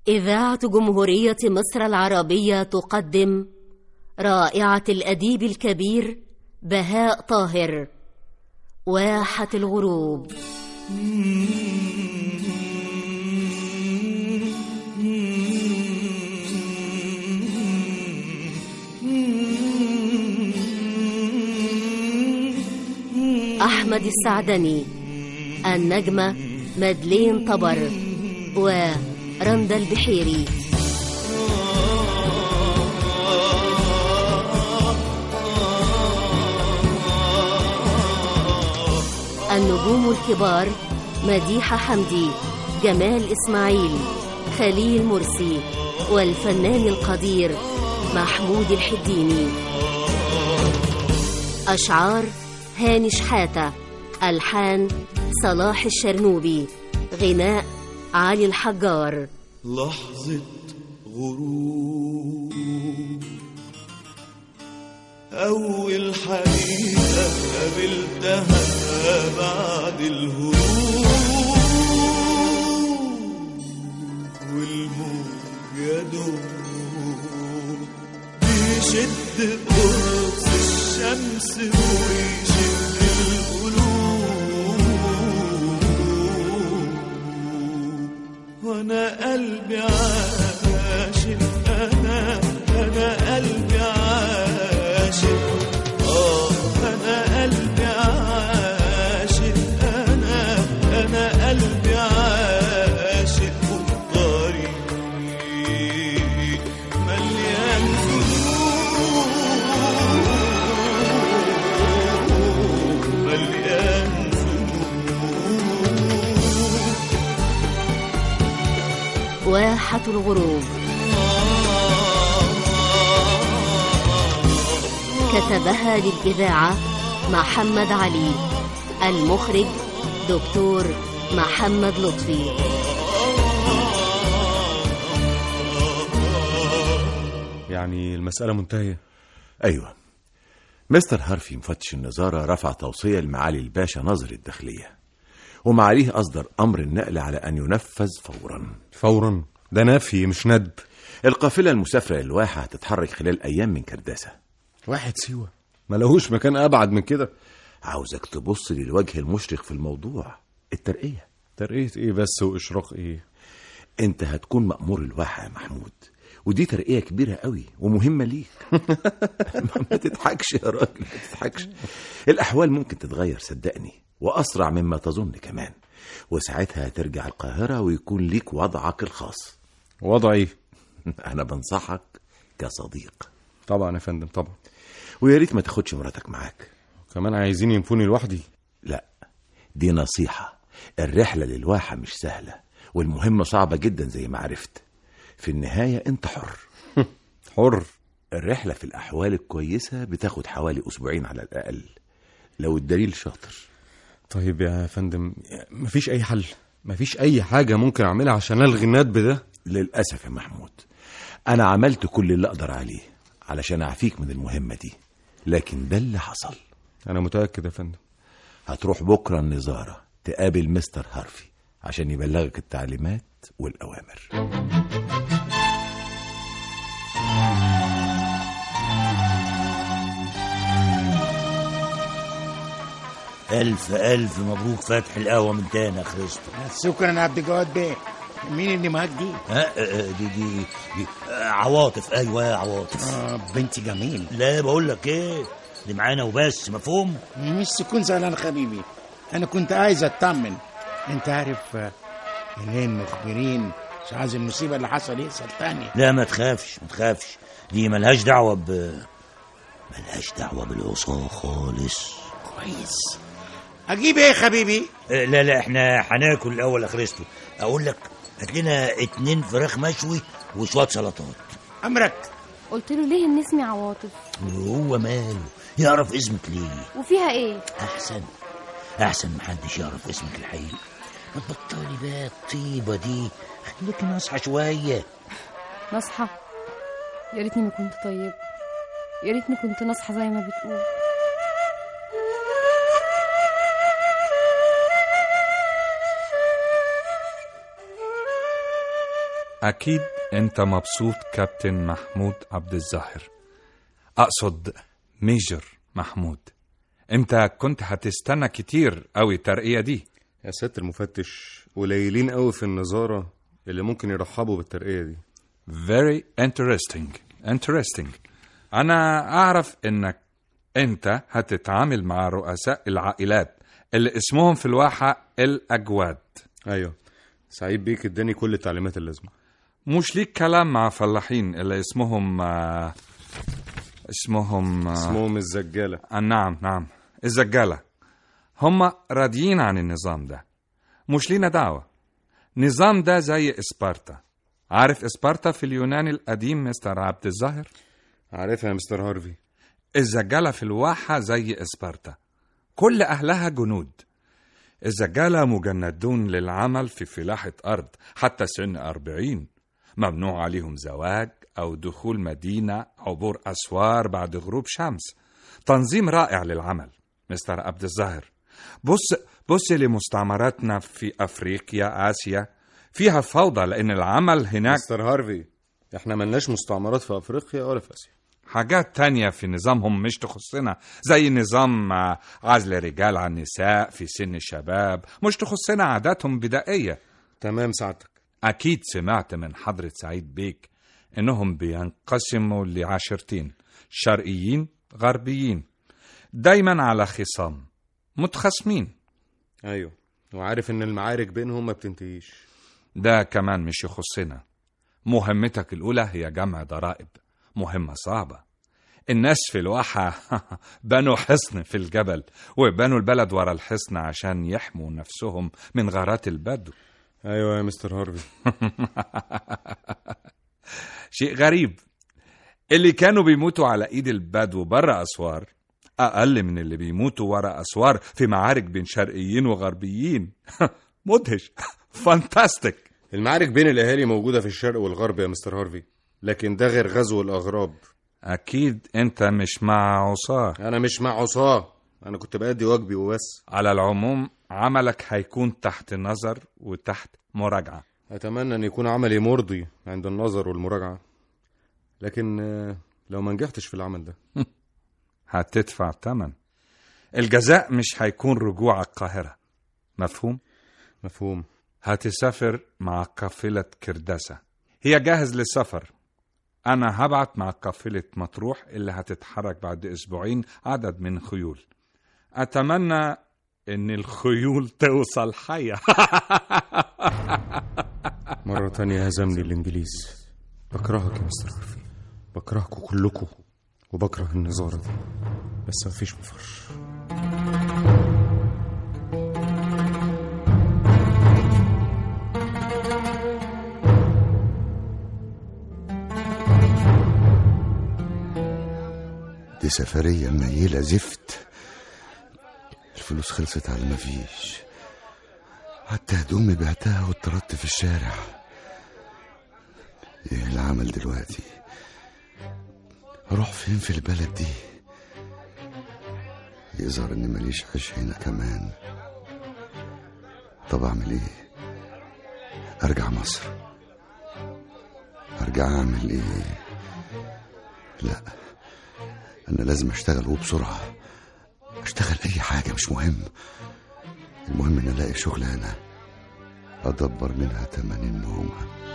إذاعة جمهورية مصر العربية تقدم رائعة الأديب الكبير بهاء طاهر، واحة الغروب. أحمد السعدني، النجمة مدلين طبر ورندا البحيري. النجوم الكبار مديحة حمدي، جمال إسماعيل، خليل مرسي، والفنان القدير محمود الحديني. أشعار هاني شحاتة، ألحان صلاح الشرنوبي، غناء علي الحجار. لحظة غروب، أول حقيقة قابلتها بعد الهروب، والموج يدوب بيشد قرص الشمس ويشد القلوب، وانا قلبي عاشق، انا قلبي عاشق، انا قلبي عاشق، انا قلبي عاشق، والطريق مليان ذنوب، مليان ذنوب. واحة الغروب كتبها للإذاعة محمد علي، المخرج دكتور محمد لطفي. يعني المسألة منتهية؟ أيوة، مستر هارفي مفتش النظارة رفع توصية لمعالي الباشا ناظر الداخلية، ومعاليه أصدر أمر النقل على أن ينفذ فورا. فورا؟ ده نفي مش ندب. القافلة المسافرة للواحة هتتحرك خلال أيام من كرداسة. واحد سيوة؟ ما لهوش مكان أبعد من كده. عاوزك تبص للوجه المشرق في الموضوع، الترقية. ترقية إيه بس وإشراق إيه؟ أنت هتكون مأمور الواحة يا محمود، ودي ترقية كبيرة قوي ومهمة ليك. ما تضحكش يا راجل، ما تضحكش. الأحوال ممكن تتغير صدقني، وأسرع مما تظن كمان، وساعتها هترجع القاهرة ويكون ليك وضعك الخاص. وضعي؟ أنا بنصحك كصديق. طبعا يا فندم، طبعا. ويا ريت ما تاخدش مراتك معاك. كمان عايزين ينفوني لوحدي؟ لا، دي نصيحة. الرحلة للواحة مش سهلة، والمهمة صعبة جدا زي ما عرفت. في النهاية انت حر. حر؟ الرحلة في الأحوال الكويسة بتاخد حوالي أسبوعين على الأقل، لو الدليل شاطر. طيب يا فندم، مفيش أي حل؟ مفيش أي حاجة ممكن أعملها عشان ألغي الندب ده؟ للأسف يا محمود، أنا عملت كل اللي أقدر عليه علشان أعفيك من المهمة دي، لكن ده اللي حصل. أنا متأكد يا فندم. هتروح بكرة النظارة تقابل مستر هارفي عشان يبلغك التعليمات والأوامر. ألف مبروك فتح القهوة من تاني يا خريستو. شكرا يا عبد الجواد بيه. مين اللي معاك دي؟ دي عواطف. ايوه يا عواطف. بنتي جميل. لا بقول لك ايه، دي معانا وبس، مفهوم؟ مش تكون زعلان حبيبي، انا كنت عايز اطمن. انت عارف منين مخبرين مش عايز المصيبه اللي حصل يحصل تاني. لا ما تخافش، دي ملهاش دعوه بالعصا خالص. كويس. اجيب ايه حبيبي؟ لا احنا هناكل الاول يا خريستو. اقول لك هات لنا 2 فراخ مشوي وشويه سلطات. امرك. قلت له ليه ان اسمي عواطف؟ وهو ماله يعرف اسمك ليه؟ وفيها ايه؟ احسن محدش يعرف اسمك الحقيقي. ما تبطلي بقى الطيبه دي، خليكي ناصحه شويه. ناصحه؟ يا ريتني ما كنت طيب، يا ريتني كنت ناصحه زي ما بتقول. أكيد أنت مبسوط كابتن محمود عبد الظاهر، أقصد ميجر محمود. أنت كنت هتستنى كتير قوي الترقية دي. يا سيادة المفتش، قليلين قوي في النظارة اللي ممكن يرحبوا بالترقية دي. Very interesting. أنا أعرف إنك أنت هتتعامل مع رؤساء العائلات اللي اسمهم في الواحة الأجواد. أيوه، سعيد بيك اداني كل التعليمات اللازمة. مش ليك كلام مع فلاحين اللي اسمهم الزجالة. نعم الزجالة. هم راضيين عن النظام ده، مش لينا دعوة. نظام ده زي إسبارتا. عارف إسبارتا في اليونان القديم مستر عبد الظاهر؟ عارفها يا مستر هارفي. الزجالة في الواحة زي إسبارتا، كل أهلها جنود. الزجالة مجندون للعمل في فلاحة أرض حتى سن 40. ممنوع عليهم زواج أو دخول مدينة، عبور أسوار بعد غروب شمس. تنظيم رائع للعمل مستر عبد الظاهر. بص لمستعمراتنا في أفريقيا، آسيا، فيها فوضى لأن العمل هناك. مستر هارفي، احنا ملناش مستعمرات في أفريقيا ولا في آسيا. حاجات تانية في نظامهم مش تخصنا، زي نظام عزل الرجال عن النساء في سن الشباب، مش تخصنا عاداتهم بدائية. تمام سعادتك. أكيد سمعت من حضرة سعيد بيك إنهم بينقسموا لعشرتين، شرقيين غربيين، دايما على خصام متخاصمين. أيوه، وعارف إن المعارك بينهم ما بتنتهيش. ده كمان مش يخصنا. مهمتك الأولى هي جمع ضرائب، مهمة صعبة. الناس في الواحة بنوا حصن في الجبل، وبنوا البلد ورا الحصن عشان يحموا نفسهم من غارات البدو. أيوة يا مستر هارفي. شيء غريب، اللي كانوا بيموتوا على ايد البدو برا أسوار أقل من اللي بيموتوا ورا أسوار في معارك بين شرقيين وغربيين. مدهش. فانتاستيك. المعارك بين الأهالي موجودة في الشرق والغرب يا مستر هارفي، لكن ده غير غزو الأغراب. أكيد أنت مش مع عصاه. أنا مش مع عصاه، أنا كنت بأدي واجبي وبس. على العموم عملك هيكون تحت نظر وتحت مراجعة. أتمنى أن يكون عملي مرضي عند النظر والمراجعة، لكن لو ما نجحتش في العمل ده هتدفع ثمن. الجزاء مش هيكون رجوع القاهرة. مفهوم؟ مفهوم. هتسافر مع قافلة كرداسة، هي جاهز للسفر. أنا هبعت مع قافلة مطروح اللي هتتحرك بعد أسبوعين عدد من خيول. أتمنى إن الخيول توصل حية. مرة تانية هزمني الإنجليز. بكرهك يا مستر هارفي، بكرهكم كلكم، وبكره النظارة دي، بس مفيش مفر. دي سفرية منيلة زفت. الفلوس خلصت على مفيش، حتى هدومي بعتها واتطردت في الشارع. ايه العمل دلوقتي؟ اروح فين في البلد دي؟ يظهر اني ماليش عيش هنا كمان. طب اعمل ايه؟ ارجع مصر؟ ارجع اعمل ايه؟ لا، انا لازم اشتغل وبسرعة. اشتغل اي حاجة مش مهم، المهم ان الاقي شغلانة ادبر منها تمن النوم.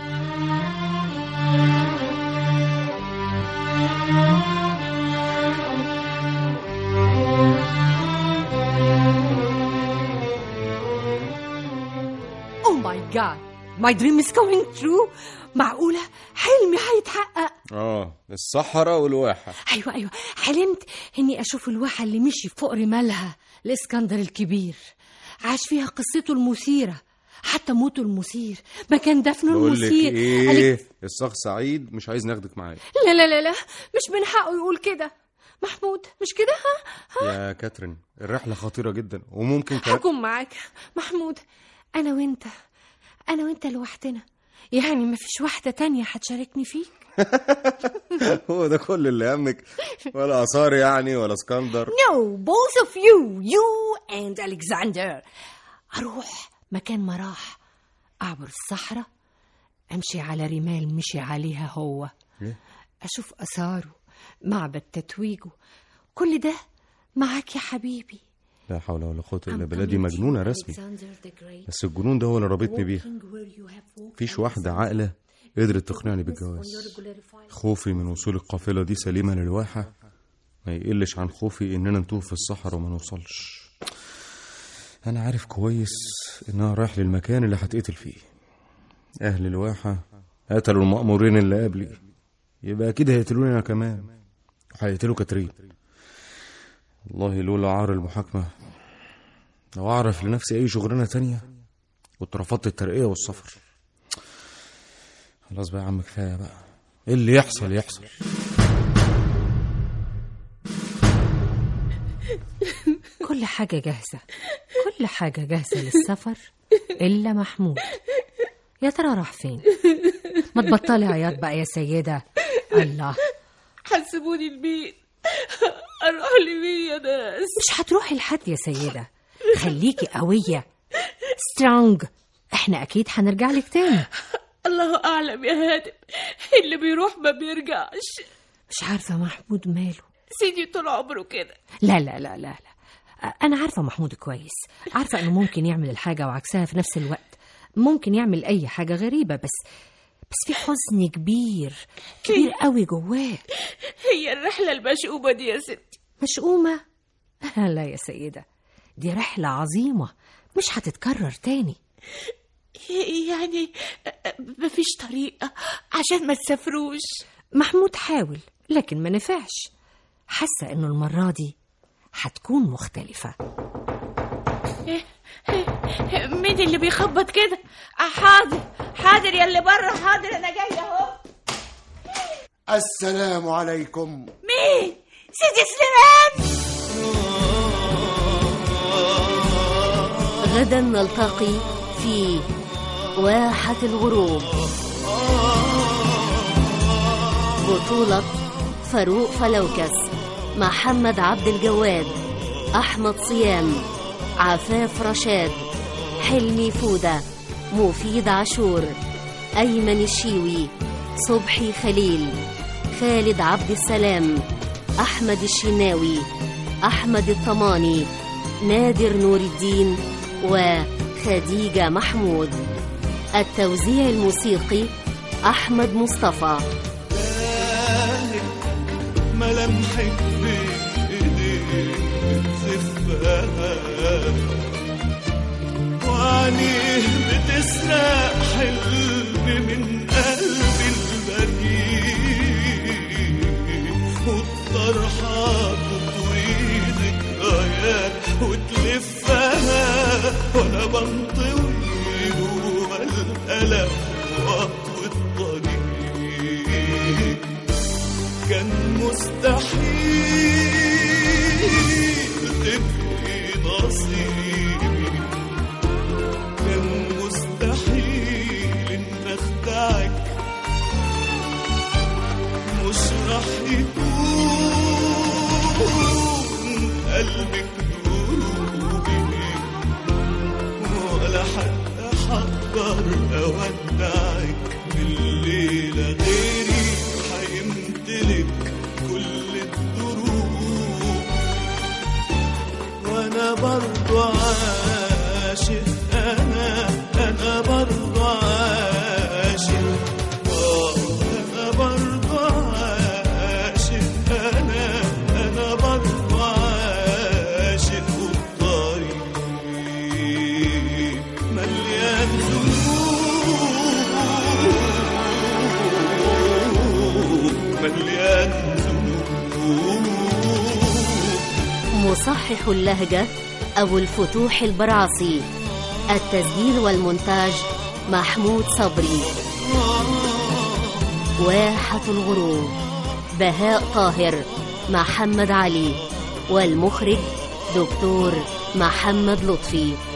Oh my God, my dream is coming true. معقولة حلمي هيتحقق؟ الصحراء والواحة. أيوة حلمت إني أشوف الواحة اللي مشي فوق رمالها الإسكندر الكبير، عاش فيها قصته المثيرة، حتى موته المثير، مكان دفنه المثير. بقولك إيه، الصاغ سعيد مش عايز ناخدك معايا. لا مش من حقه يقول كده. محمود مش كده؟ ها يا كاترين، الرحلة خطيرة جدا وممكن هكون معاك محمود. أنا وإنت لوحدنا، يعني مفيش واحدة تانية هتشاركني فيك. هو ده كل اللي همك؟ ولا آثار يعني ولا اسكندر؟ No, both of you and Alexander. أروح مكان ما راح، أعبر الصحراء، أمشي على رمال مشي عليها هو، أشوف أثاره، معبد تتويجه، كل ده معاك يا حبيبي. لا حول ولا قوة إلا بالله، دي مجنونة رسمي. بس الجنون ده هو اللي رابطني بيها. فيش واحدة عاقلة قدرت تقنعني بالجواز. خوفي من وصول القافلة دي سليمة للواحة ما يقلش عن خوفي إننا نتوه في الصحراء وما نوصلش. أنا عارف كويس إنها رايح للمكان اللي هتقتل فيه. أهل الواحة قتلوا المأمورين اللي قبلي، يبقى أكيد هيقتلوني أنا كمان، وهيقتلوا كاترين. والله لولا عار المحاكمة لو أعرف لنفسي أي شغلانة تانية كنت رفضت الترقية والسفر. خلاص بقى يا عم، كفاية بقى، إيه اللي يحصل يحصل. كل حاجة جاهزة، كل حاجة جاهزة للسفر إلا محمود. يا ترى راح فين؟ ما تبطلي عياط بقى يا سيدة. الله، حسبوني البيت، أروح لمين يا ناس؟ مش هتروحي لحد يا سيدة، خليكي قوية سترونج، احنا أكيد هنرجع لك تاني. الله أعلم يا هادم، اللي بيروح ما بيرجعش. مش عارفة محمود ماله. سيدي طول عمره كده. لا لا لا لا لا، أنا عارفة محمود كويس، عارفة أنه ممكن يعمل الحاجة وعكسها في نفس الوقت، ممكن يعمل أي حاجة غريبة، بس في حزن كبير كبير قوي جواه. هي الرحلة المشؤومة دي يا ستي. مشؤومة؟ لا يا سيدة، دي رحلة عظيمة مش هتتكرر تاني. يعني مفيش طريقة عشان ما تسافروش؟ محمود حاول لكن ما نفعش. حاسة انه المرة دي هتكون مختلفة. مين اللي بيخبط كده؟ حاضر حاضر يا اللي بره، حاضر انا جايه اهو. السلام عليكم. مين؟ سيدي سليمان. غدا نلتقي في واحة الغروب. بطولة فاروق فلوكس، محمد عبد الجواد، أحمد صيام، عفاف رشاد، حلمي فودة، مفيد عاشور، أيمن الشيوي، صبحي خليل، خالد عبد السلام، أحمد الشناوي، أحمد الطماني، نادر نور الدين، وخديجة محمود. التوزيع الموسيقي أحمد مصطفى. ملامحك بإيديك بتزفها وعينيه بتسرق حلم من قلبي البريء، والطرحة تطوي ذكريات وتلفها وأنا بنطوي جوا الألم وأطوي الطريق. كان مستحيل تبقي نصيبي، كان مستحيل إن أخدعك، مش رح يكون قلبك جروبي، ولا حتى حقدر أودعك بالليلة غيري هيمتلك كل الدروب. وانا برضو عاشق، انا برضو عاشق، انا برضو عاشق، انا برضو عاشق، والطريق مليان مصحح اللهجة أبو الفتوح البرعصي. التسجيل والمونتاج محمود صبري. واحة الغروب بهاء طاهر، محمد علي، والمخرج دكتور محمد لطفي.